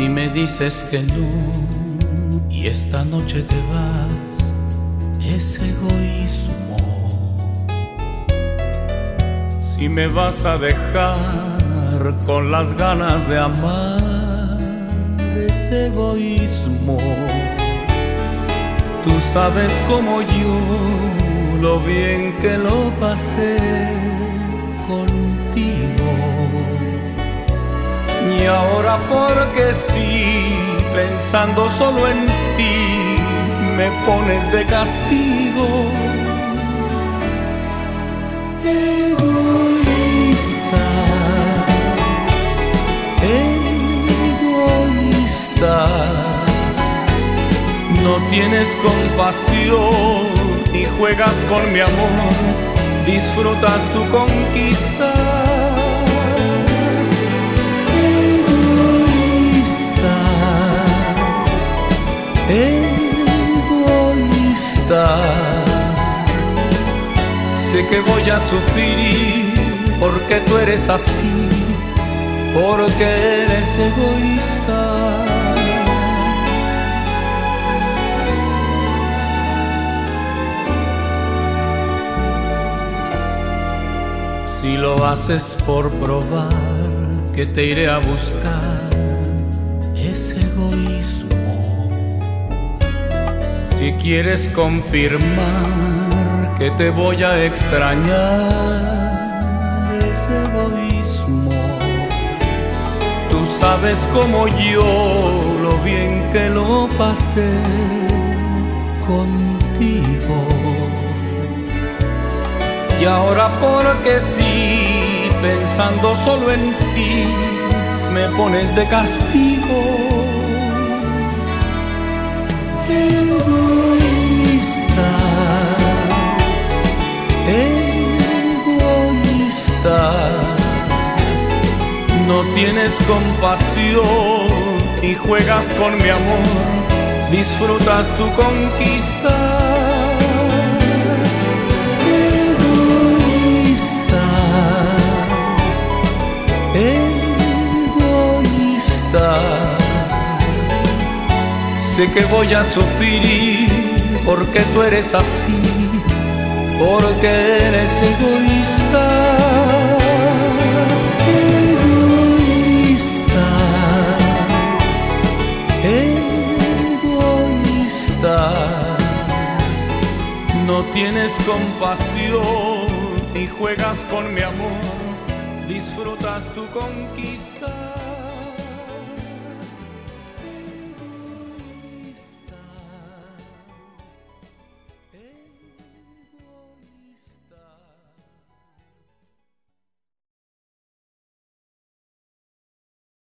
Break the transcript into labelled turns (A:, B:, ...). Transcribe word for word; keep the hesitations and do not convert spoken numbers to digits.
A: Si me dices que no y esta noche te vas, es egoísmo. Si me vas a dejar con las ganas de amar, es egoísmo. Tú sabes como yo lo bien que lo pasé contigo. Y ahora porque sí, pensando solo en ti, me pones de castigo. Egoísta, egoísta, no tienes compasión y juegas con mi amor, disfrutas tu conquista. Egoísta, sé que voy a sufrir porque tú eres así, porque eres egoísta. Si lo haces por probar que te iré a buscar, es egoísmo. Si quieres confirmar que te voy a extrañar, es egoísmo. Tú sabes como yo lo bien que lo pasé contigo. Y ahora porque sí, pensando solo en ti, me pones de castigo. Egoísta, egoísta, no tienes compasión y juegas con mi amor, disfrutas tu conquista. Egoísta, egoísta, sé que voy a sufrir porque tú eres así, porque eres egoísta. Egoísta, egoísta, no tienes compasión y juegas con mi amor, disfrutas tu conquista. Hey.